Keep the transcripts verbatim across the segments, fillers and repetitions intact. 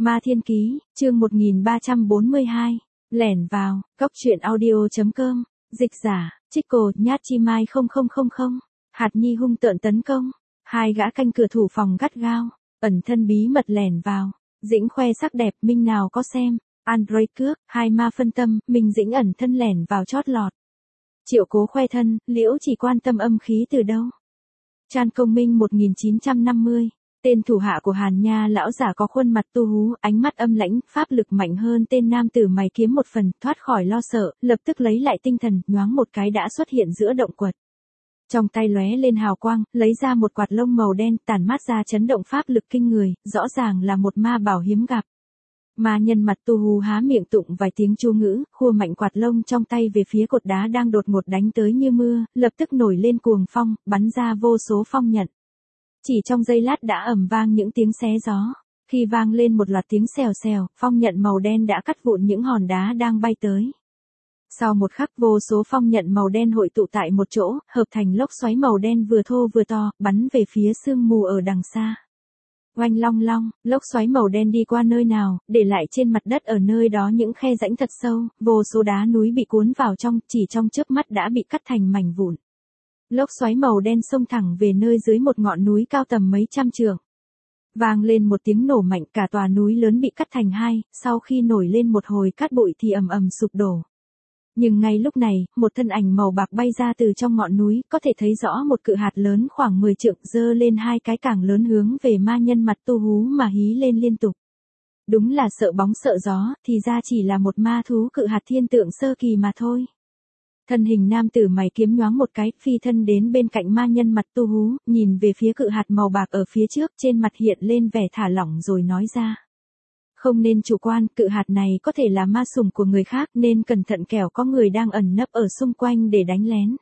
Ma Thiên Ký, chương một nghìn ba trăm bốn mươi hai, lẻn vào, cốc truyện audio.com, dịch giả, Trích Cổ, Nhát Chi Mai không không không không, Hạt Nhi hung tợn tấn công, hai gã canh cửa thủ phòng gắt gao, ẩn thân bí mật lẻn vào, Dĩnh khoe sắc đẹp, Minh nào có xem, Android cước, hai ma phân tâm, Minh Dĩnh ẩn thân lẻn vào chót lọt. Triệu Cố khoe thân, Liễu chỉ quan tâm âm khí từ đâu. Chan Công Minh một nghìn chín trăm năm mươi, tên thủ hạ của Hàn Nha lão giả có khuôn mặt tu hú, ánh mắt âm lãnh, pháp lực mạnh hơn tên nam tử mày kiếm một phần, thoát khỏi lo sợ, lập tức lấy lại tinh thần, nhoáng một cái đã xuất hiện giữa động quật. Trong tay lóe lên hào quang, lấy ra một quạt lông màu đen, tản mát ra chấn động pháp lực kinh người, rõ ràng là một ma bảo hiếm gặp. Ma nhân mặt tu hú há miệng tụng vài tiếng chú ngữ, khua mạnh quạt lông trong tay về phía cột đá đang đột ngột đánh tới như mưa, lập tức nổi lên cuồng phong, bắn ra vô số phong nhận. Chỉ trong giây lát đã ầm vang những tiếng xé gió, khi vang lên một loạt tiếng xèo xèo, phong nhận màu đen đã cắt vụn những hòn đá đang bay tới. Sau một khắc vô số phong nhận màu đen hội tụ tại một chỗ, hợp thành lốc xoáy màu đen vừa thô vừa to, bắn về phía sương mù ở đằng xa. Oanh long long, lốc xoáy màu đen đi qua nơi nào, để lại trên mặt đất ở nơi đó những khe rãnh thật sâu, vô số đá núi bị cuốn vào trong, chỉ trong chớp mắt đã bị cắt thành mảnh vụn. Lốc xoáy màu đen xông thẳng về nơi dưới một ngọn núi cao tầm mấy trăm trượng. Vang lên một tiếng nổ mạnh, cả tòa núi lớn bị cắt thành hai, sau khi nổi lên một hồi cát bụi thì ầm ầm sụp đổ. Nhưng ngay lúc này, một thân ảnh màu bạc bay ra từ trong ngọn núi, có thể thấy rõ một cự hạt lớn khoảng mười trượng, giơ lên hai cái càng lớn hướng về ma nhân mặt tu hú mà hí lên liên tục. Đúng là sợ bóng sợ gió, thì ra chỉ là một ma thú cự hạt thiên tượng sơ kỳ mà thôi. Thân hình nam tử mày kiếm nhoáng một cái, phi thân đến bên cạnh ma nhân mặt tu hú, nhìn về phía cự hạt màu bạc ở phía trước, trên mặt hiện lên vẻ thả lỏng rồi nói ra. Không nên chủ quan, cự hạt này có thể là ma sủng của người khác nên cẩn thận kẻo có người đang ẩn nấp ở xung quanh để đánh lén.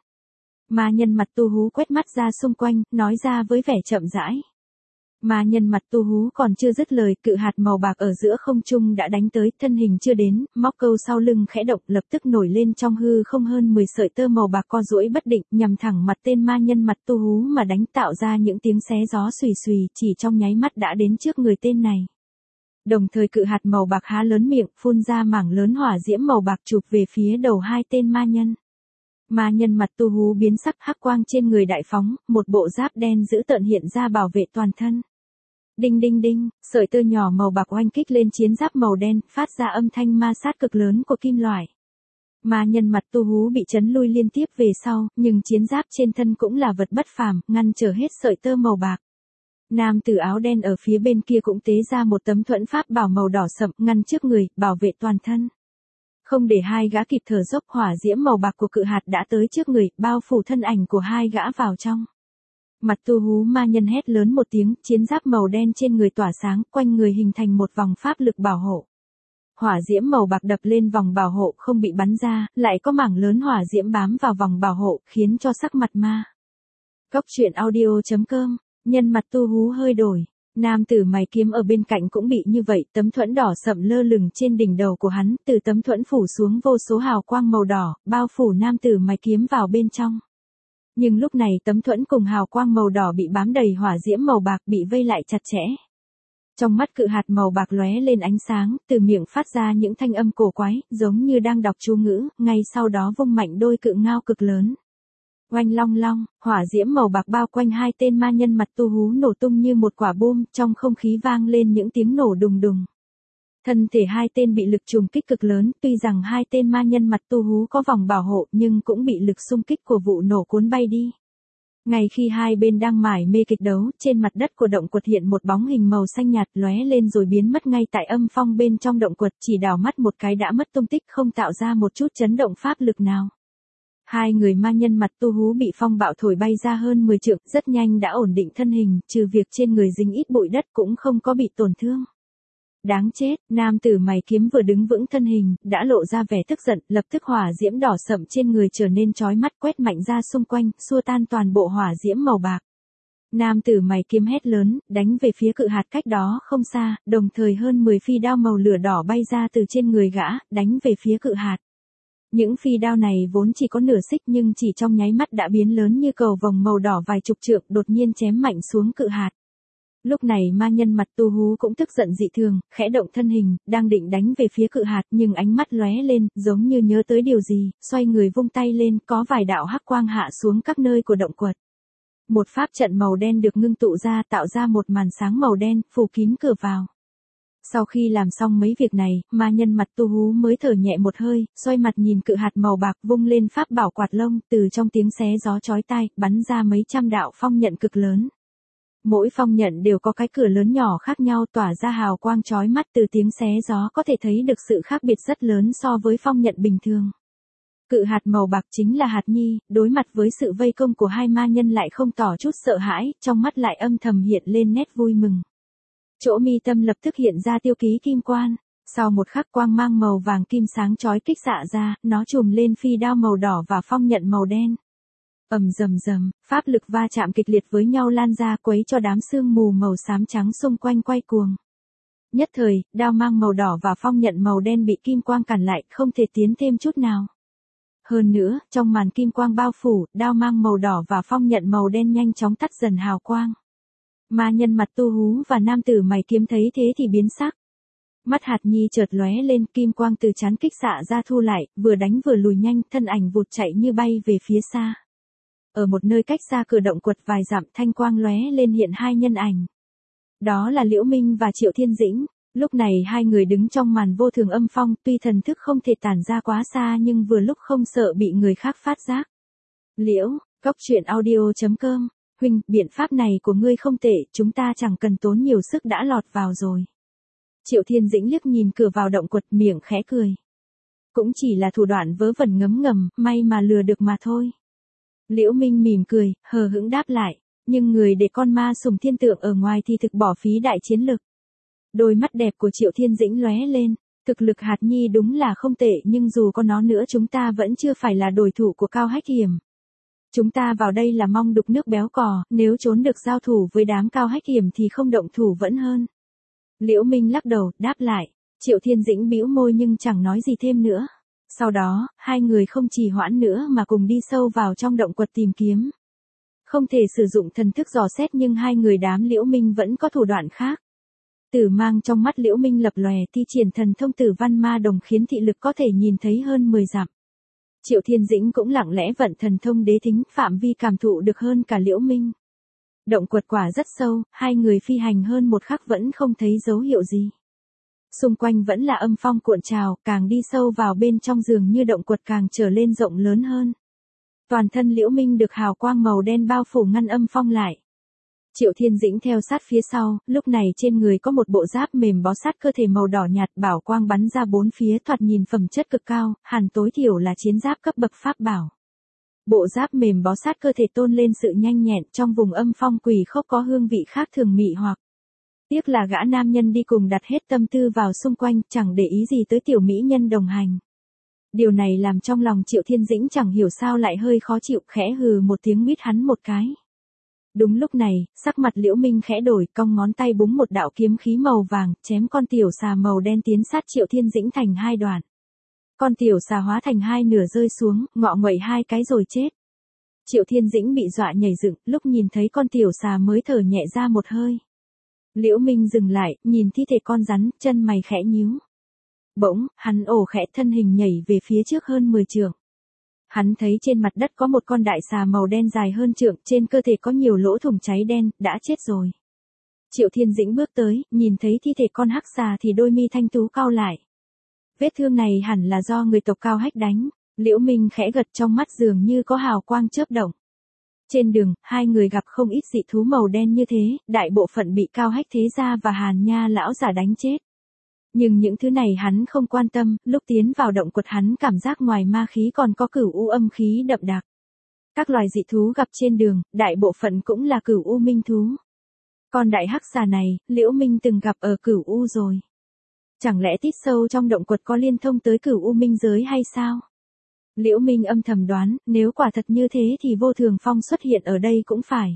Ma nhân mặt tu hú quét mắt ra xung quanh, nói ra với vẻ chậm rãi. Ma nhân mặt tu hú còn chưa dứt lời, cự hạt màu bạc ở giữa không trung đã đánh tới, thân hình chưa đến, móc câu sau lưng khẽ động, lập tức nổi lên trong hư không hơn mười sợi tơ màu bạc co duỗi bất định, nhằm thẳng mặt tên ma nhân mặt tu hú mà đánh, tạo ra những tiếng xé gió xùy xùy, chỉ trong nháy mắt đã đến trước người tên này. Đồng thời cự hạt màu bạc há lớn miệng, phun ra mảng lớn hỏa diễm màu bạc chụp về phía đầu hai tên ma nhân. Ma nhân mặt tu hú biến sắc, hắc quang trên người đại phóng, một bộ giáp đen dữ tợn hiện ra bảo vệ toàn thân. Đinh đinh đinh, sợi tơ nhỏ màu bạc oanh kích lên chiến giáp màu đen, phát ra âm thanh ma sát cực lớn của kim loại. Ma nhân mặt tu hú bị chấn lui liên tiếp về sau, nhưng chiến giáp trên thân cũng là vật bất phàm, ngăn trở hết sợi tơ màu bạc. Nam tử áo đen ở phía bên kia cũng tế ra một tấm thuẫn pháp bảo màu đỏ sậm, ngăn trước người, bảo vệ toàn thân. Không để hai gã kịp thở dốc, hỏa diễm màu bạc của cự hạt đã tới trước người, bao phủ thân ảnh của hai gã vào trong. Mặt tu hú ma nhân hét lớn một tiếng, chiến giáp màu đen trên người tỏa sáng, quanh người hình thành một vòng pháp lực bảo hộ. Hỏa diễm màu bạc đập lên vòng bảo hộ không bị bắn ra, lại có mảng lớn hỏa diễm bám vào vòng bảo hộ, khiến cho sắc mặt ma. Cốc truyện audio.com, nhân mặt tu hú hơi đổi. Nam tử mày kiếm ở bên cạnh cũng bị như vậy, tấm thuẫn đỏ sậm lơ lửng trên đỉnh đầu của hắn, từ tấm thuẫn phủ xuống vô số hào quang màu đỏ, bao phủ nam tử mày kiếm vào bên trong. Nhưng lúc này tấm thuẫn cùng hào quang màu đỏ bị bám đầy hỏa diễm màu bạc, bị vây lại chặt chẽ. Trong mắt cự hạt màu bạc lóe lên ánh sáng, từ miệng phát ra những thanh âm cổ quái, giống như đang đọc chú ngữ, ngay sau đó vung mạnh đôi cự ngao cực lớn. Oanh long long, hỏa diễm màu bạc bao quanh hai tên ma nhân mặt tu hú nổ tung như một quả bom, trong không khí vang lên những tiếng nổ đùng đùng. Thân thể hai tên bị lực trùng kích cực lớn, tuy rằng hai tên ma nhân mặt tu hú có vòng bảo hộ nhưng cũng bị lực xung kích của vụ nổ cuốn bay đi. Ngay khi hai bên đang mải mê kịch đấu, trên mặt đất của động quật hiện một bóng hình màu xanh nhạt lóe lên rồi biến mất ngay tại âm phong bên trong động quật, chỉ đảo mắt một cái đã mất tung tích, không tạo ra một chút chấn động pháp lực nào. Hai người ma nhân mặt tu hú bị phong bạo thổi bay ra hơn mười trượng, rất nhanh đã ổn định thân hình, trừ việc trên người dính ít bụi đất cũng không có bị tổn thương. Đáng chết, nam tử mày kiếm vừa đứng vững thân hình, đã lộ ra vẻ tức giận, lập tức hỏa diễm đỏ sậm trên người trở nên chói mắt, quét mạnh ra xung quanh, xua tan toàn bộ hỏa diễm màu bạc. Nam tử mày kiếm hét lớn, đánh về phía cự hạt cách đó không xa, đồng thời hơn mười phi đao màu lửa đỏ bay ra từ trên người gã, đánh về phía cự hạt. Những phi đao này vốn chỉ có nửa xích nhưng chỉ trong nháy mắt đã biến lớn như cầu vồng màu đỏ vài chục trượng, đột nhiên chém mạnh xuống cự hạt. Lúc này ma nhân mặt tu hú cũng tức giận dị thường, khẽ động thân hình, đang định đánh về phía cự hạt nhưng ánh mắt lóe lên, giống như nhớ tới điều gì, xoay người vung tay lên, có vài đạo hắc quang hạ xuống các nơi của động quật. Một pháp trận màu đen được ngưng tụ ra tạo ra một màn sáng màu đen, phủ kín cửa vào. Sau khi làm xong mấy việc này, ma nhân mặt tu hú mới thở nhẹ một hơi, xoay mặt nhìn cự hạt màu bạc vung lên pháp bảo quạt lông, từ trong tiếng xé gió chói tai, bắn ra mấy trăm đạo phong nhận cực lớn. Mỗi phong nhận đều có cái cửa lớn nhỏ khác nhau tỏa ra hào quang chói mắt, từ tiếng xé gió có thể thấy được sự khác biệt rất lớn so với phong nhận bình thường. Cự hạt màu bạc chính là Hạt Nhi, đối mặt với sự vây công của hai ma nhân lại không tỏ chút sợ hãi, trong mắt lại âm thầm hiện lên nét vui mừng. Chỗ mi tâm lập tức hiện ra tiêu ký kim quan, sau một khắc quang mang màu vàng kim sáng chói kích xạ ra, nó trùm lên phi đao màu đỏ và phong nhận màu đen. Ầm rầm rầm, pháp lực va chạm kịch liệt với nhau lan ra quấy cho đám sương mù màu xám trắng xung quanh quay cuồng. Nhất thời, đao mang màu đỏ và phong nhận màu đen bị kim quang cản lại, không thể tiến thêm chút nào. Hơn nữa, trong màn kim quang bao phủ, đao mang màu đỏ và phong nhận màu đen nhanh chóng tắt dần hào quang. Ma nhân mặt tu hú và nam tử mày kiếm thấy thế thì biến sắc. Mắt Hạt Nhi chợt lóe lên, kim quang từ trán kích xạ ra thu lại, vừa đánh vừa lùi nhanh, thân ảnh vụt chạy như bay về phía xa. Ở một nơi cách xa cửa động quật vài dặm, thanh quang lóe lên hiện hai nhân ảnh. Đó là Liễu Minh và Triệu Thiên Dĩnh. Lúc này hai người đứng trong màn vô thường âm phong, tuy thần thức không thể tản ra quá xa nhưng vừa lúc không sợ bị người khác phát giác. Liễu, Cốc Truyện Audio chấm com, huynh, biện pháp này của ngươi không tệ, chúng ta chẳng cần tốn nhiều sức đã lọt vào rồi. Triệu Thiên Dĩnh liếc nhìn cửa vào động quật, miệng khẽ cười. Cũng chỉ là thủ đoạn vớ vẩn ngấm ngầm, may mà lừa được mà thôi. Liễu Minh mỉm cười, hờ hững đáp lại, nhưng người để con ma sùng thiên tượng ở ngoài thì thực bỏ phí đại chiến lực. Đôi mắt đẹp của Triệu Thiên Dĩnh lóe lên, thực lực Hạt Nhi đúng là không tệ nhưng dù có nó nữa chúng ta vẫn chưa phải là đối thủ của Cao Hách Hiểm. Chúng ta vào đây là mong đục nước béo cò, nếu trốn được giao thủ với đám Cao Hách Hiểm thì không động thủ vẫn hơn. Liễu Minh lắc đầu, đáp lại, Triệu Thiên Dĩnh bĩu môi nhưng chẳng nói gì thêm nữa. Sau đó, hai người không trì hoãn nữa mà cùng đi sâu vào trong động quật tìm kiếm. Không thể sử dụng thần thức dò xét nhưng hai người đám Liễu Minh vẫn có thủ đoạn khác. Tử mang trong mắt Liễu Minh lập lòe, thi triển thần thông Tử Văn Ma Đồng khiến thị lực có thể nhìn thấy hơn mười dặm. Triệu Thiên Dĩnh cũng lặng lẽ vận thần thông Đế Thính, phạm vi cảm thụ được hơn cả Liễu Minh. Động quật quả rất sâu, hai người phi hành hơn một khắc vẫn không thấy dấu hiệu gì. Xung quanh vẫn là âm phong cuộn trào, càng đi sâu vào bên trong dường như động quật càng trở lên rộng lớn hơn. Toàn thân Liễu Minh được hào quang màu đen bao phủ ngăn âm phong lại. Triệu Thiên Dĩnh theo sát phía sau, lúc này trên người có một bộ giáp mềm bó sát cơ thể màu đỏ nhạt, bảo quang bắn ra bốn phía, thoạt nhìn phẩm chất cực cao, hẳn tối thiểu là chiến giáp cấp bậc pháp bảo. Bộ giáp mềm bó sát cơ thể tôn lên sự nhanh nhẹn, trong vùng âm phong quỷ khốc có hương vị khác thường mị hoặc. Tiếc là gã nam nhân đi cùng đặt hết tâm tư vào xung quanh, chẳng để ý gì tới tiểu mỹ nhân đồng hành. Điều này làm trong lòng Triệu Thiên Dĩnh chẳng hiểu sao lại hơi khó chịu, khẽ hừ một tiếng mít hắn một cái. Đúng lúc này, sắc mặt Liễu Minh khẽ đổi, cong ngón tay búng một đạo kiếm khí màu vàng, chém con tiểu xà màu đen tiến sát Triệu Thiên Dĩnh thành hai đoạn. Con tiểu xà hóa thành hai nửa rơi xuống, ngọ nguậy hai cái rồi chết. Triệu Thiên Dĩnh bị dọa nhảy dựng, lúc nhìn thấy con tiểu xà mới thở nhẹ ra một hơi. Liễu Minh dừng lại, nhìn thi thể con rắn, chân mày khẽ nhíu. Bỗng, hắn ồ khẽ thân hình nhảy về phía trước hơn mười trượng. Hắn thấy trên mặt đất có một con đại xà màu đen dài hơn trượng, trên cơ thể có nhiều lỗ thủng cháy đen, đã chết rồi. Triệu Thiên Dĩnh bước tới, nhìn thấy thi thể con hắc xà thì đôi mi thanh tú cau lại. Vết thương này hẳn là do người tộc Cao Hách đánh. Liễu Minh khẽ gật, trong mắt dường như có hào quang chớp động. Trên đường, hai người gặp không ít dị thú màu đen như thế, đại bộ phận bị Cao Hách thế gia và Hàn Nha lão giả đánh chết. Nhưng những thứ này hắn không quan tâm, lúc tiến vào động quật hắn cảm giác ngoài ma khí còn có cửu u âm khí đậm đặc. Các loài dị thú gặp trên đường, đại bộ phận cũng là cửu u minh thú. Còn đại hắc xà này, Liễu Minh từng gặp ở cửu u rồi. Chẳng lẽ tít sâu trong động quật có liên thông tới cửu u minh giới hay sao? Liễu Minh âm thầm đoán, nếu quả thật như thế thì vô thường phong xuất hiện ở đây cũng phải.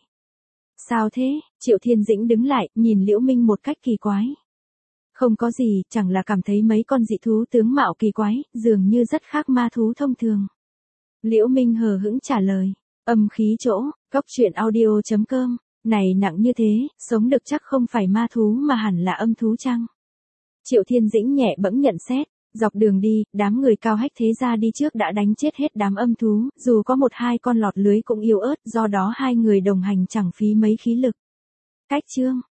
Sao thế? Triệu Thiên Dĩnh đứng lại, nhìn Liễu Minh một cách kỳ quái. Không có gì, chẳng là cảm thấy mấy con dị thú tướng mạo kỳ quái, dường như rất khác ma thú thông thường. Liễu Minh hờ hững trả lời. Âm khí chỗ, Cốc Truyện Audio chấm com Này nặng như thế, sống được chắc không phải ma thú mà hẳn là âm thú chăng? Triệu Thiên Dĩnh nhẹ bẫng nhận xét, dọc đường đi, đám người cao hách thế gia đi trước đã đánh chết hết đám âm thú, dù có một hai con lọt lưới cũng yếu ớt, do đó hai người đồng hành chẳng phí mấy khí lực. Cách chương